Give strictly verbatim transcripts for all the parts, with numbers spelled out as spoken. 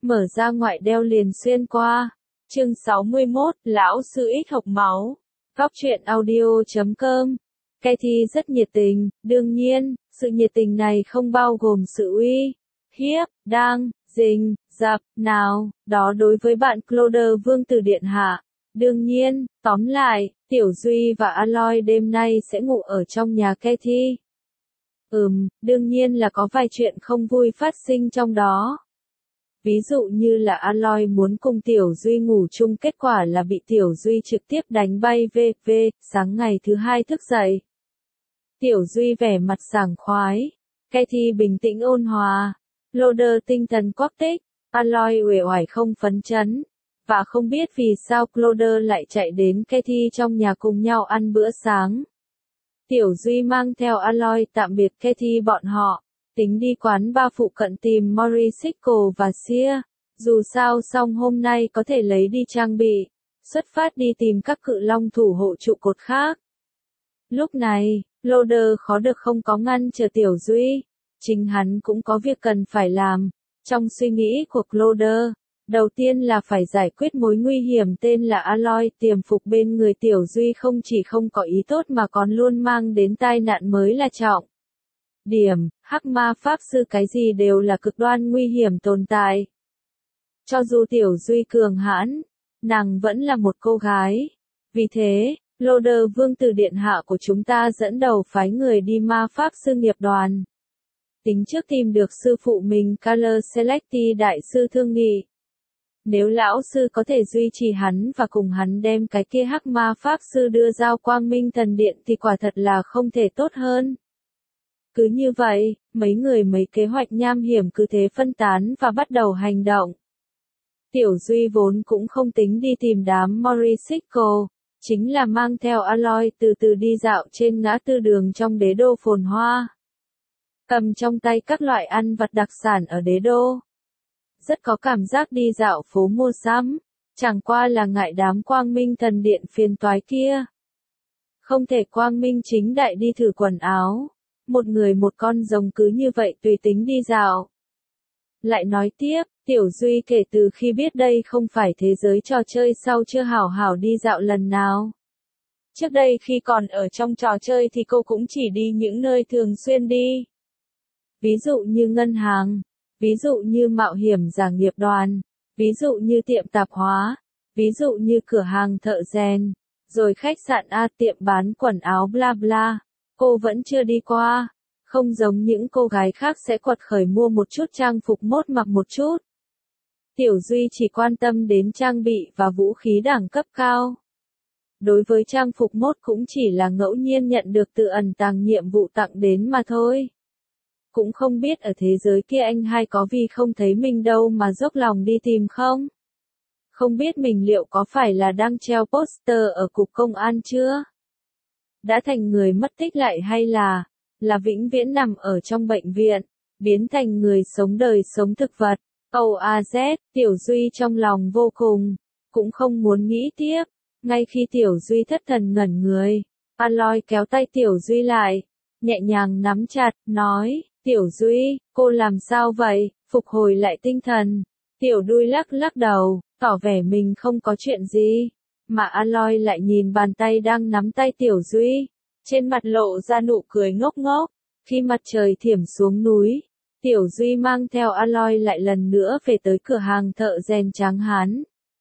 mở ra ngoại đeo liền xuyên qua. Chương sáu mươi mốt, lão sư ít hộc máu. Góc truyện audio chấm com. Kathy rất nhiệt tình, đương nhiên, sự nhiệt tình này không bao gồm sự uy hiếp, đang, rình, rập, nào, đó đối với bạn Cloder Vương tử điện hạ. Đương nhiên, tóm lại, Tiểu Duy và Aloy đêm nay sẽ ngủ ở trong nhà Kathy. Ừm, đương nhiên là có vài chuyện không vui phát sinh trong đó. Ví dụ như là Aloy muốn cùng Tiểu Duy ngủ chung, kết quả là bị Tiểu Duy trực tiếp đánh bay về về, sáng ngày thứ hai thức dậy. Tiểu Duy vẻ mặt sảng khoái, Kathy bình tĩnh ôn hòa, Cloder tinh thần quắc tích, Aloy uể oải không phấn chấn, và không biết vì sao Cloder lại chạy đến Kathy trong nhà cùng nhau ăn bữa sáng. Tiểu Duy mang theo Aloy tạm biệt Kathy bọn họ, tính đi quán ba phụ cận tìm Morisicle và Sia, dù sao xong hôm nay có thể lấy đi trang bị, xuất phát đi tìm các cự long thủ hộ trụ cột khác. Lúc này, Cloder khó được không có ngăn chờ Tiểu Duy, chính hắn cũng có việc cần phải làm. Trong suy nghĩ của Cloder, đầu tiên là phải giải quyết mối nguy hiểm tên là Aloy tiềm phục bên người Tiểu Duy, không chỉ không có ý tốt mà còn luôn mang đến tai nạn mới là trọng điểm. Hắc ma pháp sư cái gì đều là cực đoan nguy hiểm tồn tại. Cho dù Tiểu Duy cường hãn, nàng vẫn là một cô gái. Vì thế, Cloder Vương tử điện hạ của chúng ta dẫn đầu phái người đi ma pháp sư nghiệp đoàn. Tính trước tìm được sư phụ mình Color Selecti đại sư thương nghị. Nếu lão sư có thể duy trì hắn và cùng hắn đem cái kia hắc ma pháp sư đưa giao quang minh thần điện thì quả thật là không thể tốt hơn. Cứ như vậy, mấy người mấy kế hoạch nham hiểm cứ thế phân tán và bắt đầu hành động. Tiểu Duy vốn cũng không tính đi tìm đám Morisicle, chính là mang theo Aloy từ từ đi dạo trên ngã tư đường trong đế đô phồn hoa. Cầm trong tay các loại ăn vặt đặc sản ở đế đô. Rất có cảm giác đi dạo phố mua sắm, chẳng qua là ngại đám quang minh thần điện phiền toái kia. Không thể quang minh chính đại đi thử quần áo, một người một con rồng cứ như vậy tùy tính đi dạo. Lại nói tiếp, Tiểu Duy kể từ khi biết đây không phải thế giới trò chơi sau chưa hảo hảo đi dạo lần nào. Trước đây khi còn ở trong trò chơi thì cô cũng chỉ đi những nơi thường xuyên đi. Ví dụ như ngân hàng, ví dụ như mạo hiểm giả nghiệp đoàn, ví dụ như tiệm tạp hóa, ví dụ như cửa hàng thợ rèn, rồi khách sạn A, tiệm bán quần áo bla bla. Cô vẫn chưa đi qua, không giống những cô gái khác sẽ quật khởi mua một chút trang phục mốt mặc một chút. Tiểu Duy chỉ quan tâm đến trang bị và vũ khí đẳng cấp cao. Đối với trang phục mốt cũng chỉ là ngẫu nhiên nhận được từ ẩn tàng nhiệm vụ tặng đến mà thôi. Cũng không biết ở thế giới kia anh hai có vì không thấy mình đâu mà dốc lòng đi tìm không? Không biết mình liệu có phải là đang treo poster ở cục công an chưa? Đã thành người mất tích lại hay là, là vĩnh viễn nằm ở trong bệnh viện, biến thành người sống đời sống thực vật. Âu a dét, Tiểu Duy trong lòng vô cùng, cũng không muốn nghĩ tiếp. Ngay khi Tiểu Duy thất thần ngẩn người, Aloy kéo tay Tiểu Duy lại, nhẹ nhàng nắm chặt, nói, Tiểu Duy, cô làm sao vậy, phục hồi lại tinh thần. Tiểu Đuôi lắc lắc đầu, tỏ vẻ mình không có chuyện gì. Mà Aloy lại nhìn bàn tay đang nắm tay Tiểu Duy, trên mặt lộ ra nụ cười ngốc ngốc. Khi mặt trời thiểm xuống núi, Tiểu Duy mang theo Aloy lại lần nữa về tới cửa hàng thợ rèn Tráng Hán.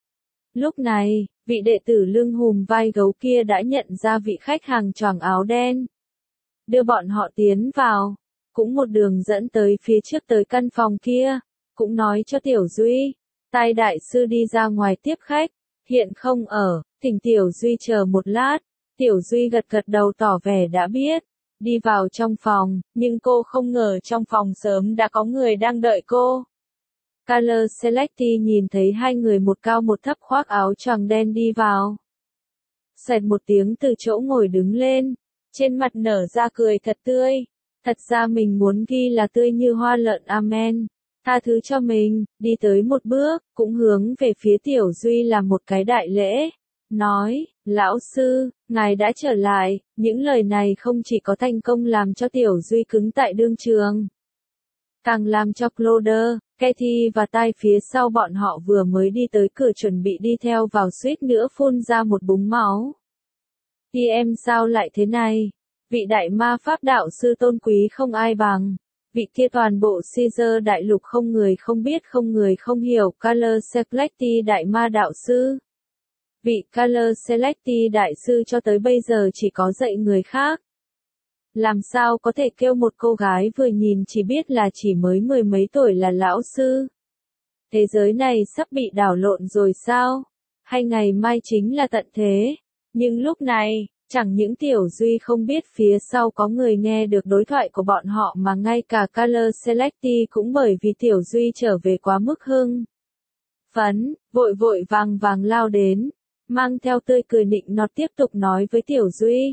Lúc này, vị đệ tử lưng hùm vai gấu kia đã nhận ra vị khách hàng choàng áo đen. Đưa bọn họ tiến vào, cũng một đường dẫn tới phía trước tới căn phòng kia, cũng nói cho Tiểu Duy, Tai đại sư đi ra ngoài tiếp khách, hiện không ở, thỉnh Tiểu Duy chờ một lát. Tiểu Duy gật gật đầu tỏ vẻ đã biết, đi vào trong phòng, nhưng cô không ngờ trong phòng sớm đã có người đang đợi cô. Color Selecti nhìn thấy hai người một cao một thấp khoác áo choàng đen đi vào. Xoẹt một tiếng từ chỗ ngồi đứng lên, trên mặt nở ra cười thật tươi, thật ra mình muốn ghi là tươi như hoa lợn amen. Tha thứ cho mình, đi tới một bước, cũng hướng về phía Tiểu Duy làm một cái đại lễ. Nói, lão sư, ngài đã trở lại. Những lời này không chỉ có thành công làm cho Tiểu Duy cứng tại đương trường. Càng làm cho Cloder, Katie và Tai phía sau bọn họ vừa mới đi tới cửa chuẩn bị đi theo vào suýt nữa phun ra một búng máu. Thì em sao lại thế này? Vị đại ma pháp đạo sư tôn quý không ai bằng. Vị kia toàn bộ Caesar đại lục không người không biết không người không hiểu. Color Selecti đại ma đạo sư. Vị Color Selecti đại sư cho tới bây giờ chỉ có dạy người khác. Làm sao có thể kêu một cô gái vừa nhìn chỉ biết là chỉ mới mười mấy tuổi là lão sư? Thế giới này sắp bị đảo lộn rồi sao? Hay ngày mai chính là tận thế? Nhưng lúc này, chẳng những Tiểu Duy không biết phía sau có người nghe được đối thoại của bọn họ mà ngay cả Color Selecti cũng bởi vì Tiểu Duy trở về quá mức hưng phấn, vội vội vàng vàng lao đến, mang theo tươi cười nịnh nọt tiếp tục nói với Tiểu Duy.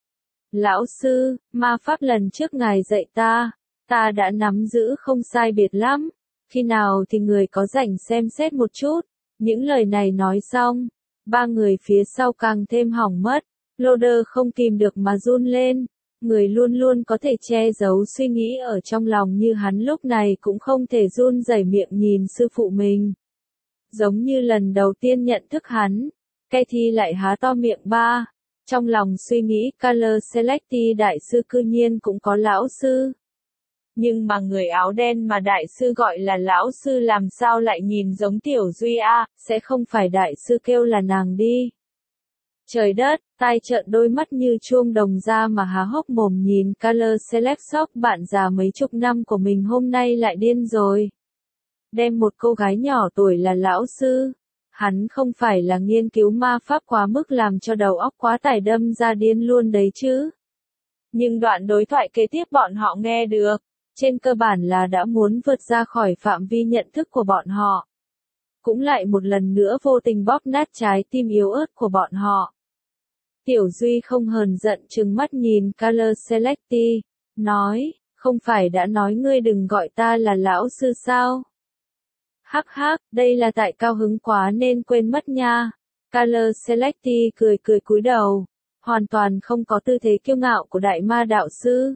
Lão sư, ma pháp lần trước ngài dạy ta, ta đã nắm giữ không sai biệt lắm, khi nào thì người có rảnh xem xét một chút. Những lời này nói xong, ba người phía sau càng thêm hỏng mất, Loader không kìm được mà run lên, người luôn luôn có thể che giấu suy nghĩ ở trong lòng như hắn lúc này cũng không thể run rẩy miệng nhìn sư phụ mình. Giống như lần đầu tiên nhận thức hắn, Katie lại há to miệng ba. Trong lòng suy nghĩ Color Selecti đại sư cư nhiên cũng có lão sư. Nhưng mà người áo đen mà đại sư gọi là lão sư làm sao lại nhìn giống Tiểu Duy a, sẽ không phải đại sư kêu là nàng đi. Trời đất, tai trợn đôi mắt như chuông đồng ra mà há hốc mồm nhìn Color Select Shop bạn già mấy chục năm của mình hôm nay lại điên rồi. Đem một cô gái nhỏ tuổi là lão sư. Hắn không phải là nghiên cứu ma pháp quá mức làm cho đầu óc quá tải đâm ra điên luôn đấy chứ. Nhưng đoạn đối thoại kế tiếp bọn họ nghe được, trên cơ bản là đã muốn vượt ra khỏi phạm vi nhận thức của bọn họ. Cũng lại một lần nữa vô tình bóp nát trái tim yếu ớt của bọn họ. Tiểu Duy không hờn giận trừng mắt nhìn Color Selecti, nói, không phải đã nói ngươi đừng gọi ta là lão sư sao? Hắc hắc, đây là tại cao hứng quá nên quên mất nha. Color Selecti cười cười cúi đầu, hoàn toàn không có tư thế kiêu ngạo của đại ma đạo sư.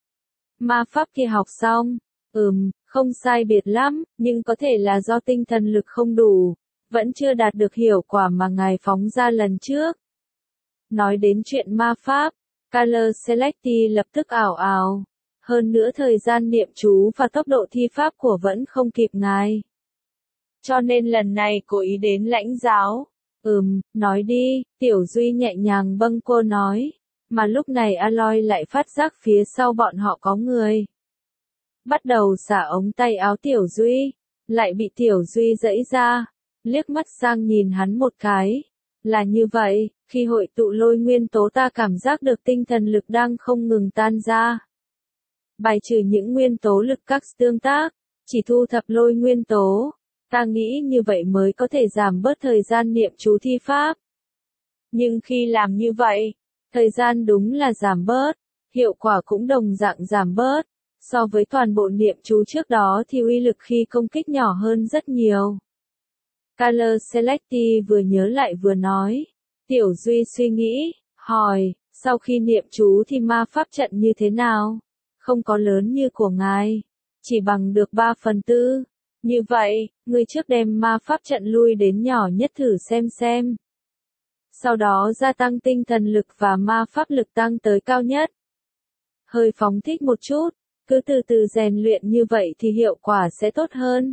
Ma pháp kia học xong, ừm, không sai biệt lắm, nhưng có thể là do tinh thần lực không đủ, vẫn chưa đạt được hiệu quả mà ngài phóng ra lần trước. Nói đến chuyện ma pháp, Color Selecti lập tức ảo ảo, hơn nữa thời gian niệm chú và tốc độ thi pháp của vẫn không kịp ngài. Cho nên lần này cố ý đến lãnh giáo. Ừm, nói đi, Tiểu Duy nhẹ nhàng bâng cô nói. Mà lúc này Aloy lại phát giác phía sau bọn họ có người. Bắt đầu xả ống tay áo Tiểu Duy. Lại bị Tiểu Duy giãy ra. Liếc mắt sang nhìn hắn một cái. Là như vậy, khi hội tụ lôi nguyên tố ta cảm giác được tinh thần lực đang không ngừng tan ra. Bài trừ những nguyên tố lực các tương tác. Chỉ thu thập lôi nguyên tố. Ta nghĩ như vậy mới có thể giảm bớt thời gian niệm chú thi pháp. Nhưng khi làm như vậy, thời gian đúng là giảm bớt, hiệu quả cũng đồng dạng giảm bớt. So với toàn bộ niệm chú trước đó thì uy lực khi công kích nhỏ hơn rất nhiều. Color Selecti vừa nhớ lại vừa nói. Tiểu Duy suy nghĩ, hỏi, sau khi niệm chú thì ma pháp trận như thế nào? Không có lớn như của ngài, chỉ bằng được ba phần tư. Như vậy, người trước đem ma pháp trận lui đến nhỏ nhất thử xem xem. Sau đó gia tăng tinh thần lực và ma pháp lực tăng tới cao nhất. Hơi phóng thích một chút, cứ từ từ rèn luyện như vậy thì hiệu quả sẽ tốt hơn.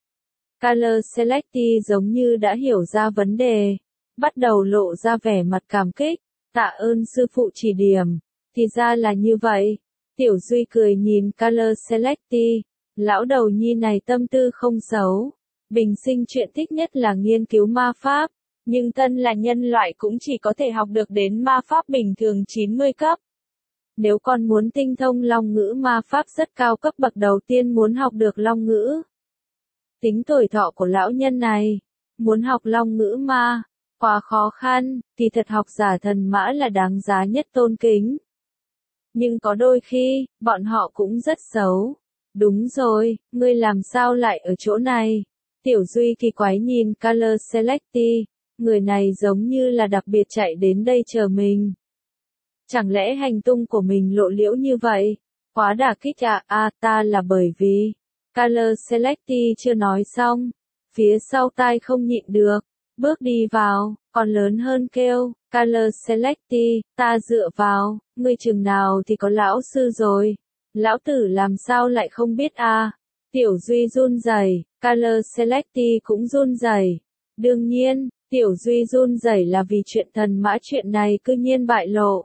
Color Selecti giống như đã hiểu ra vấn đề, bắt đầu lộ ra vẻ mặt cảm kích, tạ ơn sư phụ chỉ điểm, thì ra là như vậy. Tiểu Duy cười nhìn Color Selecti. Lão đầu nhi này tâm tư không xấu, bình sinh chuyện thích nhất là nghiên cứu ma pháp, nhưng thân là nhân loại cũng chỉ có thể học được đến ma pháp bình thường chín mươi cấp. Nếu con muốn tinh thông long ngữ ma pháp rất cao cấp bậc đầu tiên muốn học được long ngữ. Tính tuổi thọ của lão nhân này, muốn học long ngữ ma, quá khó khăn, thì thật học giả thần mã là đáng giá nhất tôn kính. Nhưng có đôi khi, bọn họ cũng rất xấu. Đúng rồi, ngươi làm sao lại ở chỗ này? Tiểu Duy kỳ quái nhìn Color Selecti, người này giống như là đặc biệt chạy đến đây chờ mình. Chẳng lẽ hành tung của mình lộ liễu như vậy? Quá đả kích à, à ta là bởi vì, Color Selecti chưa nói xong, phía sau tai không nhịn được, bước đi vào, còn lớn hơn kêu, Color Selecti, ta dựa vào, ngươi chừng nào thì có lão sư rồi, lão tử làm sao lại không biết à, Tiểu Duy run rẩy, Color Selecti cũng run rẩy, đương nhiên, Tiểu Duy run rẩy là vì chuyện thần mã chuyện này cư nhiên bại lộ.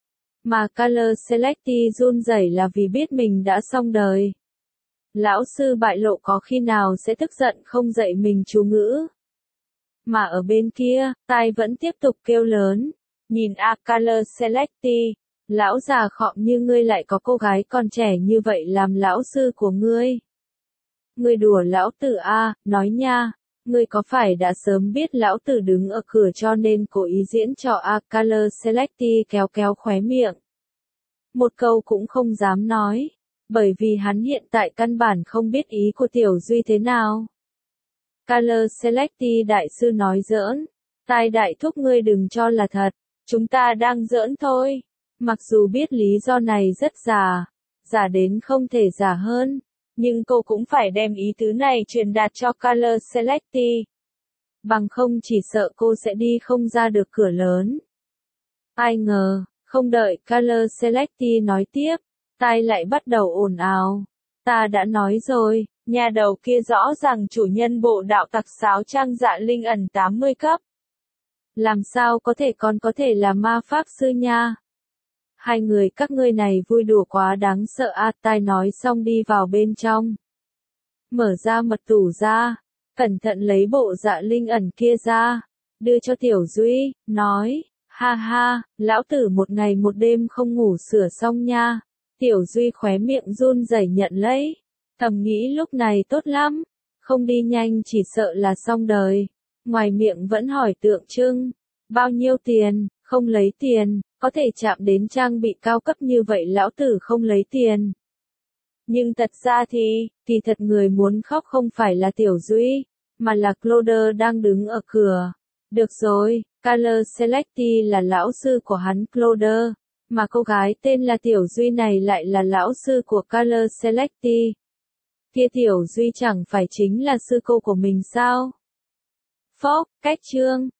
Mà Color Selecti run rẩy là vì biết mình đã xong đời. Lão sư bại lộ có khi nào sẽ tức giận không dạy mình chú ngữ. Mà ở bên kia, tai vẫn tiếp tục kêu lớn. Nhìn a Color Selecti, lão già khọm như ngươi lại có cô gái còn trẻ như vậy làm lão sư của ngươi. Ngươi đùa lão tử a, nói nha. Ngươi có phải đã sớm biết lão tử đứng ở cửa cho nên cố ý diễn cho a Color Selecti kéo kéo khóe miệng. Một câu cũng không dám nói, bởi vì hắn hiện tại căn bản không biết ý của Tiểu Duy thế nào. Color Selecti đại sư nói giỡn, tai đại thúc ngươi đừng cho là thật, chúng ta đang giỡn thôi. Mặc dù biết lý do này rất giả, giả đến không thể giả hơn. Nhưng cô cũng phải đem ý tứ này truyền đạt cho Color Selecti. Bằng không chỉ sợ cô sẽ đi không ra được cửa lớn. Ai ngờ, không đợi Color Selecti nói tiếp, tai lại bắt đầu ồn ào. Ta đã nói rồi, nhà đầu kia rõ ràng chủ nhân bộ đạo tặc sáo trang dạ linh ẩn tám mươi cấp. Làm sao có thể còn có thể là ma pháp sư nha? Hai người các ngươi này vui đùa quá đáng sợ a, tai nói xong đi vào bên trong. Mở ra mật tủ ra, cẩn thận lấy bộ dạ linh ẩn kia ra, đưa cho Tiểu Duy, nói, ha ha, lão tử một ngày một đêm không ngủ sửa xong nha. Tiểu Duy khóe miệng run rẩy nhận lấy, thầm nghĩ lúc này tốt lắm, không đi nhanh chỉ sợ là xong đời. Ngoài miệng vẫn hỏi tượng trưng, bao nhiêu tiền, không lấy tiền. Có thể chạm đến trang bị cao cấp như vậy lão tử không lấy tiền. Nhưng thật ra thì, thì thật người muốn khóc không phải là Tiểu Duy, mà là Cloder đang đứng ở cửa. Được rồi, Color Selecti là lão sư của hắn Cloder, mà cô gái tên là Tiểu Duy này lại là lão sư của Color Selecti. Kia Tiểu Duy chẳng phải chính là sư cô của mình sao? Phốc, cách chương.